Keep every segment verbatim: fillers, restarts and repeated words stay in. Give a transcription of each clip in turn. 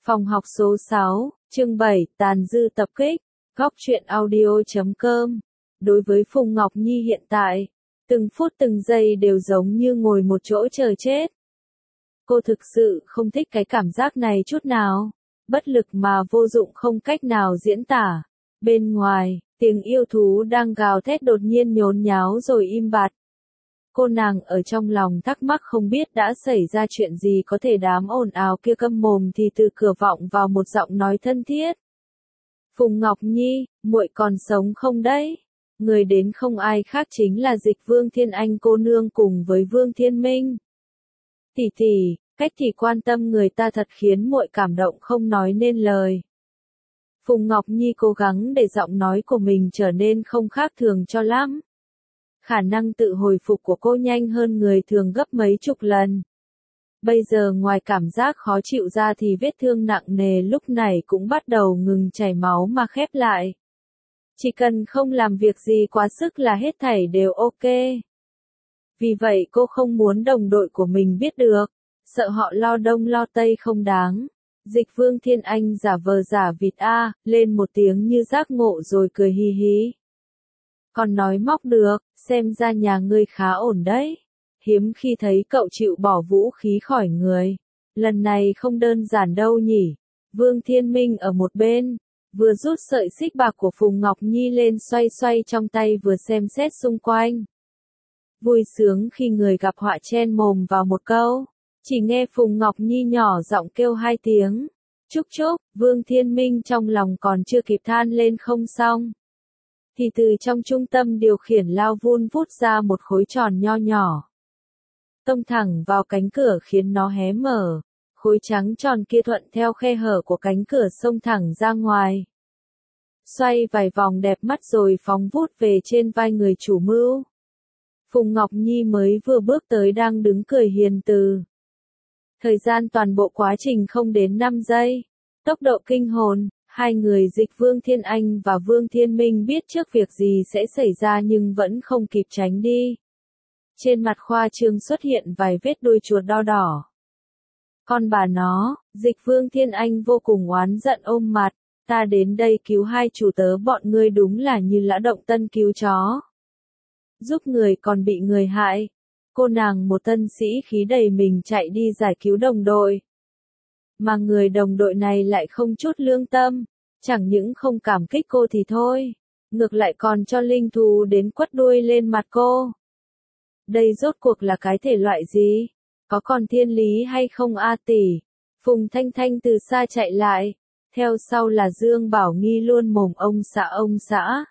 Phòng học số sáu, chương bảy, tàn dư tập kích, góc truyện audio chấm com. Đối với Phùng Ngọc Nhi hiện tại, từng phút từng giây đều giống như ngồi một chỗ chờ chết. Cô thực sự không thích cái cảm giác này chút nào, bất lực mà vô dụng không cách nào diễn tả. Bên ngoài, tiếng yêu thú đang gào thét đột nhiên nhốn nháo rồi im bặt. Cô nàng ở trong lòng thắc mắc không biết đã xảy ra chuyện gì có thể đám ồn ào kia câm mồm thì từ cửa vọng vào một giọng nói thân thiết. Phùng Ngọc Nhi, muội còn sống không đấy? Người đến không ai khác chính là Dịch Vương Thiên Anh cô nương cùng với Vương Thiên Minh. Tỷ tỷ, cách thì quan tâm người ta thật khiến muội cảm động không nói nên lời. Phùng Ngọc Nhi cố gắng để giọng nói của mình trở nên không khác thường cho lắm. Khả năng tự hồi phục của cô nhanh hơn người thường gấp mấy chục lần. Bây giờ ngoài cảm giác khó chịu ra thì vết thương nặng nề lúc này cũng bắt đầu ngừng chảy máu mà khép lại. Chỉ cần không làm việc gì quá sức là hết thảy đều ok. Vì vậy cô không muốn đồng đội của mình biết được, sợ họ lo đông lo tây không đáng. Dịch Vương Thiên Anh giả vờ giả vịt a, lên một tiếng như giác ngộ rồi cười hì hí. Còn nói móc được, xem ra nhà ngươi khá ổn đấy. Hiếm khi thấy cậu chịu bỏ vũ khí khỏi người. Lần này không đơn giản đâu nhỉ. Vương Thiên Minh ở một bên, vừa rút sợi xích bạc của Phùng Ngọc Nhi lên xoay xoay trong tay vừa xem xét xung quanh. Vui sướng khi người gặp họa chen mồm vào một câu. Chỉ nghe Phùng Ngọc Nhi nhỏ giọng kêu hai tiếng. Chúc chúc, Vương Thiên Minh trong lòng còn chưa kịp than lên không xong. Thì từ trong trung tâm điều khiển lao vun vút ra một khối tròn nho nhỏ. Tông thẳng vào cánh cửa khiến nó hé mở. Khối trắng tròn kia thuận theo khe hở của cánh cửa xông thẳng ra ngoài. Xoay vài vòng đẹp mắt rồi phóng vút về trên vai người chủ mưu. Phùng Ngọc Nhi mới vừa bước tới đang đứng cười hiền từ. Thời gian toàn bộ quá trình không đến năm giây. Tốc độ kinh hồn. Hai người Dịch Vương Thiên Anh và Vương Thiên Minh biết trước việc gì sẽ xảy ra nhưng vẫn không kịp tránh đi. Trên mặt Khoa Trương xuất hiện vài vết đuôi chuột đo đỏ. Con bà nó, Dịch Vương Thiên Anh vô cùng oán giận ôm mặt, ta đến đây cứu hai chủ tớ bọn ngươi đúng là như lã động tân cứu chó. Giúp người còn bị người hại. Cô nàng một tân sĩ khí đầy mình chạy đi giải cứu đồng đội. Mà người đồng đội này lại không chút lương tâm, chẳng những không cảm kích cô thì thôi, ngược lại còn cho linh thú đến quất đuôi lên mặt cô. Đây rốt cuộc là cái thể loại gì? Có còn thiên lý hay không a tỷ? Phùng Thanh Thanh từ xa chạy lại, theo sau là Dương Bảo Nghi luôn mồm ông xã ông xã.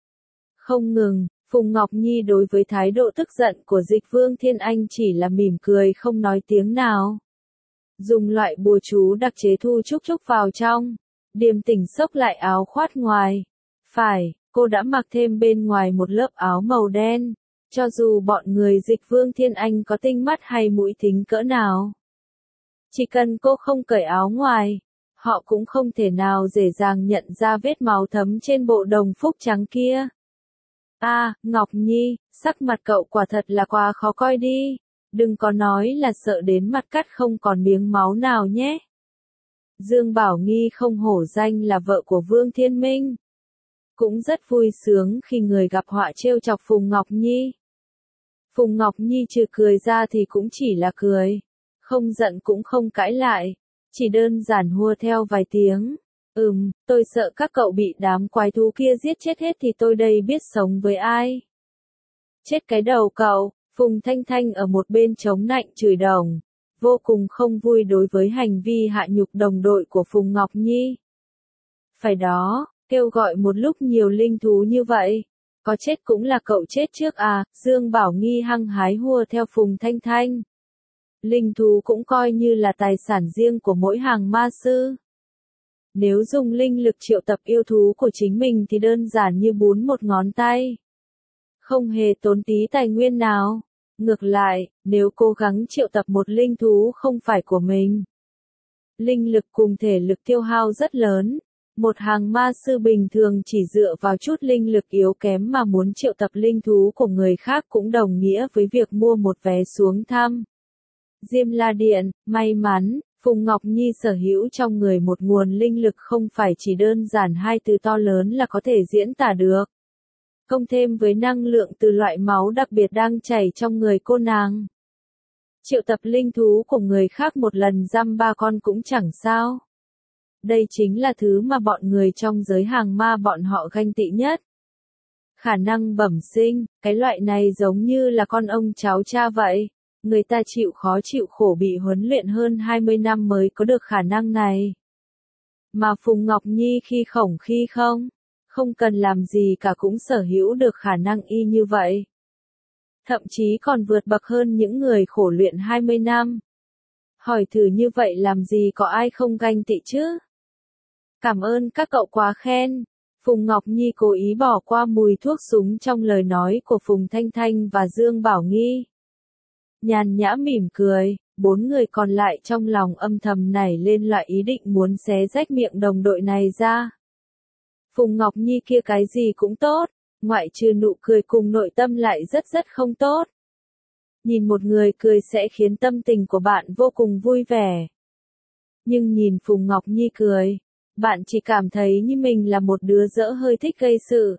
Không ngừng, Phùng Ngọc Nhi đối với thái độ tức giận của Dịch Vương Thiên Anh chỉ là mỉm cười không nói tiếng nào. Dùng loại bùa chú đặc chế thu Trúc Trúc vào trong, điềm tĩnh xốc lại áo khoác ngoài. Phải, cô đã mặc thêm bên ngoài một lớp áo màu đen, cho dù bọn người Dịch Vương Thiên Anh có tinh mắt hay mũi thính cỡ nào. Chỉ cần cô không cởi áo ngoài, họ cũng không thể nào dễ dàng nhận ra vết máu thấm trên bộ đồng phục trắng kia. A, à, Ngọc Nhi, sắc mặt cậu quả thật là quá khó coi đi. Đừng có nói là sợ đến mặt cắt không còn miếng máu nào nhé. Dương Bảo Nghi không hổ danh là vợ của Vương Thiên Minh. Cũng rất vui sướng khi người gặp họa trêu chọc Phùng Ngọc Nhi. Phùng Ngọc Nhi trừ cười ra thì cũng chỉ là cười. Không giận cũng không cãi lại. Chỉ đơn giản hùa theo vài tiếng. Ừm, tôi sợ các cậu bị đám quái thú kia giết chết hết thì tôi đây biết sống với ai. Chết cái đầu cậu. Phùng Thanh Thanh ở một bên chống nạnh chửi đồng, vô cùng không vui đối với hành vi hạ nhục đồng đội của Phùng Ngọc Nhi. Phải đó, kêu gọi một lúc nhiều linh thú như vậy, có chết cũng là cậu chết trước à, Dương Bảo Nghi hăng hái hùa theo Phùng Thanh Thanh. Linh thú cũng coi như là tài sản riêng của mỗi hàng ma sư. Nếu dùng linh lực triệu tập yêu thú của chính mình thì đơn giản như bún một ngón tay. Không hề tốn tí tài nguyên nào. Ngược lại, nếu cố gắng triệu tập một linh thú không phải của mình, linh lực cùng thể lực tiêu hao rất lớn. Một hàng ma sư bình thường chỉ dựa vào chút linh lực yếu kém mà muốn triệu tập linh thú của người khác cũng đồng nghĩa với việc mua một vé xuống thăm Diêm La Điện. May mắn, Phùng Ngọc Nhi sở hữu trong người một nguồn linh lực không phải chỉ đơn giản hai từ to lớn là có thể diễn tả được. Cộng thêm với năng lượng từ loại máu đặc biệt đang chảy trong người cô nàng. Triệu tập linh thú của người khác một lần dăm ba con cũng chẳng sao. Đây chính là thứ mà bọn người trong giới hàng ma bọn họ ganh tị nhất. Khả năng bẩm sinh, cái loại này giống như là con ông cháu cha vậy. Người ta chịu khó chịu khổ bị huấn luyện hơn hai mươi năm mới có được khả năng này. Mà Phùng Ngọc Nhi khi khổng khi không, không cần làm gì cả cũng sở hữu được khả năng y như vậy. Thậm chí còn vượt bậc hơn những người khổ luyện hai mươi năm. Hỏi thử như vậy làm gì có ai không ganh tị chứ? Cảm ơn các cậu quá khen. Phùng Ngọc Nhi cố ý bỏ qua mùi thuốc súng trong lời nói của Phùng Thanh Thanh và Dương Bảo Nghi. Nhàn nhã mỉm cười, bốn người còn lại trong lòng âm thầm nảy lên loại ý định muốn xé rách miệng đồng đội này ra. Phùng Ngọc Nhi kia cái gì cũng tốt, ngoại trừ nụ cười cùng nội tâm lại rất rất không tốt. Nhìn một người cười sẽ khiến tâm tình của bạn vô cùng vui vẻ. Nhưng nhìn Phùng Ngọc Nhi cười, bạn chỉ cảm thấy như mình là một đứa dỡ hơi thích gây sự.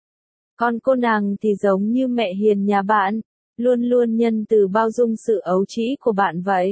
Còn cô nàng thì giống như mẹ hiền nhà bạn, luôn luôn nhân từ bao dung sự ấu trĩ của bạn vậy.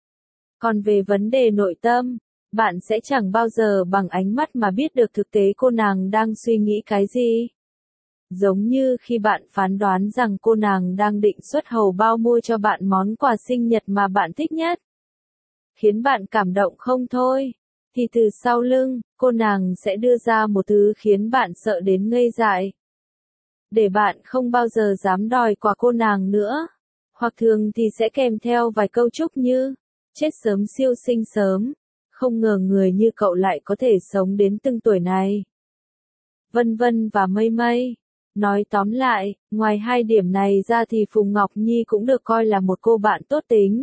Còn về vấn đề nội tâm, bạn sẽ chẳng bao giờ bằng ánh mắt mà biết được thực tế cô nàng đang suy nghĩ cái gì. Giống như khi bạn phán đoán rằng cô nàng đang định xuất hầu bao mua cho bạn món quà sinh nhật mà bạn thích nhất. Khiến bạn cảm động không thôi, thì từ sau lưng, cô nàng sẽ đưa ra một thứ khiến bạn sợ đến ngây dại. Để bạn không bao giờ dám đòi quà cô nàng nữa. Hoặc thường thì sẽ kèm theo vài câu chúc như, chết sớm siêu sinh sớm, không ngờ người như cậu lại có thể sống đến từng tuổi này. Vân vân và mây mây. Nói tóm lại, ngoài hai điểm này ra thì Phùng Ngọc Nhi cũng được coi là một cô bạn tốt tính.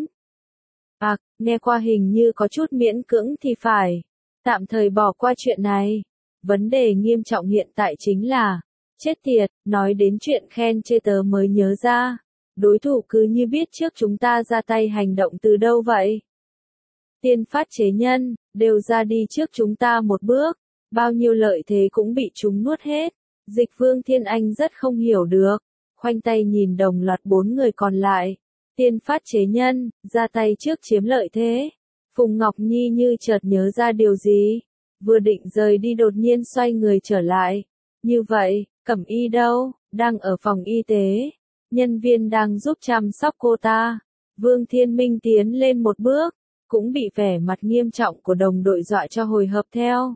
À, nghe qua hình như có chút miễn cưỡng thì phải. Tạm thời bỏ qua chuyện này. Vấn đề nghiêm trọng hiện tại chính là, chết tiệt, nói đến chuyện khen chê tớ mới nhớ ra. Đối thủ cứ như biết trước chúng ta ra tay hành động từ đâu vậy? Tiên phát chế nhân, đều ra đi trước chúng ta một bước. Bao nhiêu lợi thế cũng bị chúng nuốt hết. Dịch Vương Thiên Anh rất không hiểu được. Khoanh tay nhìn đồng loạt bốn người còn lại. Tiên phát chế nhân, ra tay trước chiếm lợi thế. Phùng Ngọc Nhi như chợt nhớ ra điều gì. Vừa định rời đi đột nhiên xoay người trở lại. Như vậy, Cẩm Y đâu, đang ở phòng y tế. Nhân viên đang giúp chăm sóc cô ta. Vương Thiên Minh tiến lên một bước, cũng bị vẻ mặt nghiêm trọng của đồng đội dọa cho hồi hộp theo.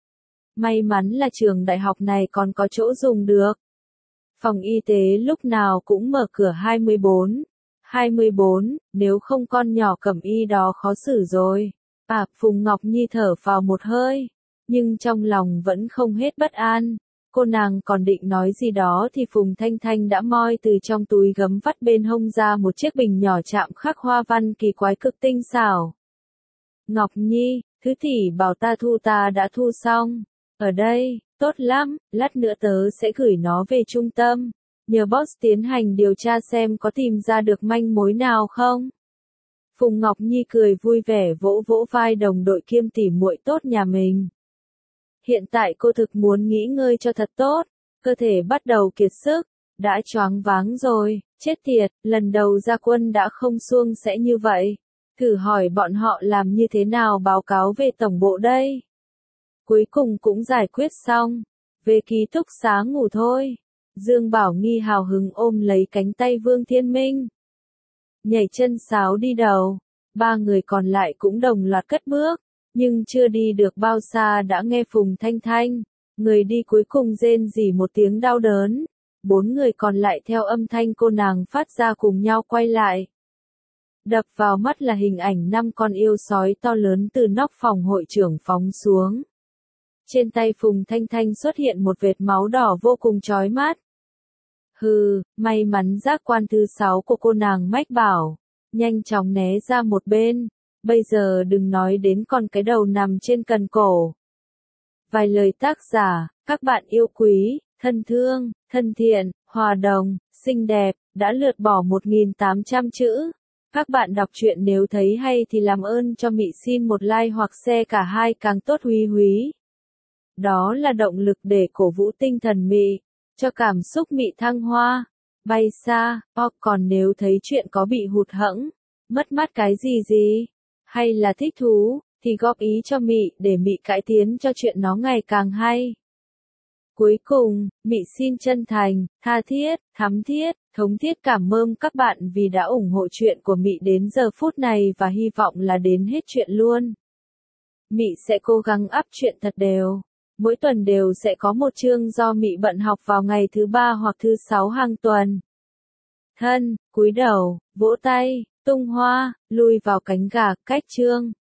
May mắn là trường đại học này còn có chỗ dùng được. Phòng y tế lúc nào cũng mở cửa hai mươi bốn. hai mươi bốn, nếu không con nhỏ Cẩm Y đó khó xử rồi. À, Phùng Ngọc Nhi thở phào một hơi, nhưng trong lòng vẫn không hết bất an. Cô nàng còn định nói gì đó thì Phùng Thanh Thanh đã moi từ trong túi gấm vắt bên hông ra một chiếc bình nhỏ chạm khắc hoa văn kỳ quái cực tinh xảo. Ngọc Nhi, thứ tỷ bảo ta thu ta đã thu xong. Ở đây, tốt lắm, lát nữa tớ sẽ gửi nó về trung tâm. Nhờ boss tiến hành điều tra xem có tìm ra được manh mối nào không. Phùng Ngọc Nhi cười vui vẻ vỗ vỗ vai đồng đội kiêm tỉ muội tốt nhà mình. Hiện tại cô thực muốn nghỉ ngơi cho thật tốt, cơ thể bắt đầu kiệt sức, đã choáng váng rồi, chết tiệt, lần đầu ra quân đã không suông sẽ như vậy. Thử hỏi bọn họ làm như thế nào báo cáo về tổng bộ đây. Cuối cùng cũng giải quyết xong, về ký túc xá ngủ thôi. Dương Bảo Nghi hào hứng ôm lấy cánh tay Vương Thiên Minh. Nhảy chân sáo đi đầu, ba người còn lại cũng đồng loạt cất bước, nhưng chưa đi được bao xa đã nghe Phùng Thanh Thanh, người đi cuối cùng rên rỉ một tiếng đau đớn. Bốn người còn lại theo âm thanh cô nàng phát ra cùng nhau quay lại. Đập vào mắt là hình ảnh năm con yêu sói to lớn từ nóc phòng hội trưởng phóng xuống. Trên tay Phùng Thanh Thanh xuất hiện một vệt máu đỏ vô cùng chói mắt. Hừ, may mắn giác quan thứ sáu của cô nàng mách bảo, nhanh chóng né ra một bên, bây giờ đừng nói đến con cái đầu nằm trên cần cổ. Vài lời tác giả, các bạn yêu quý, thân thương, thân thiện, hòa đồng, xinh đẹp, đã lượt bỏ một nghìn tám trăm chữ. Các bạn đọc truyện nếu thấy hay thì làm ơn cho Mị xin một like hoặc share cả hai càng tốt húy húy. Đó là động lực để cổ vũ tinh thần Mị, cho cảm xúc Mị thăng hoa, bay xa, hoặc còn nếu thấy chuyện có bị hụt hẫng, mất mát cái gì gì, hay là thích thú, thì góp ý cho Mị để Mị cải tiến cho chuyện nó ngày càng hay. Cuối cùng, Mị xin chân thành, tha thiết, thắm thiết, thống thiết cảm ơn các bạn vì đã ủng hộ chuyện của Mị đến giờ phút này và hy vọng là đến hết chuyện luôn. Mị sẽ cố gắng up chuyện thật đều. Mỗi tuần đều sẽ có một chương do Mị bận học vào ngày thứ ba hoặc thứ sáu hàng tuần. Thân, cúi đầu, vỗ tay, tung hoa, lùi vào cánh gà, cách chương.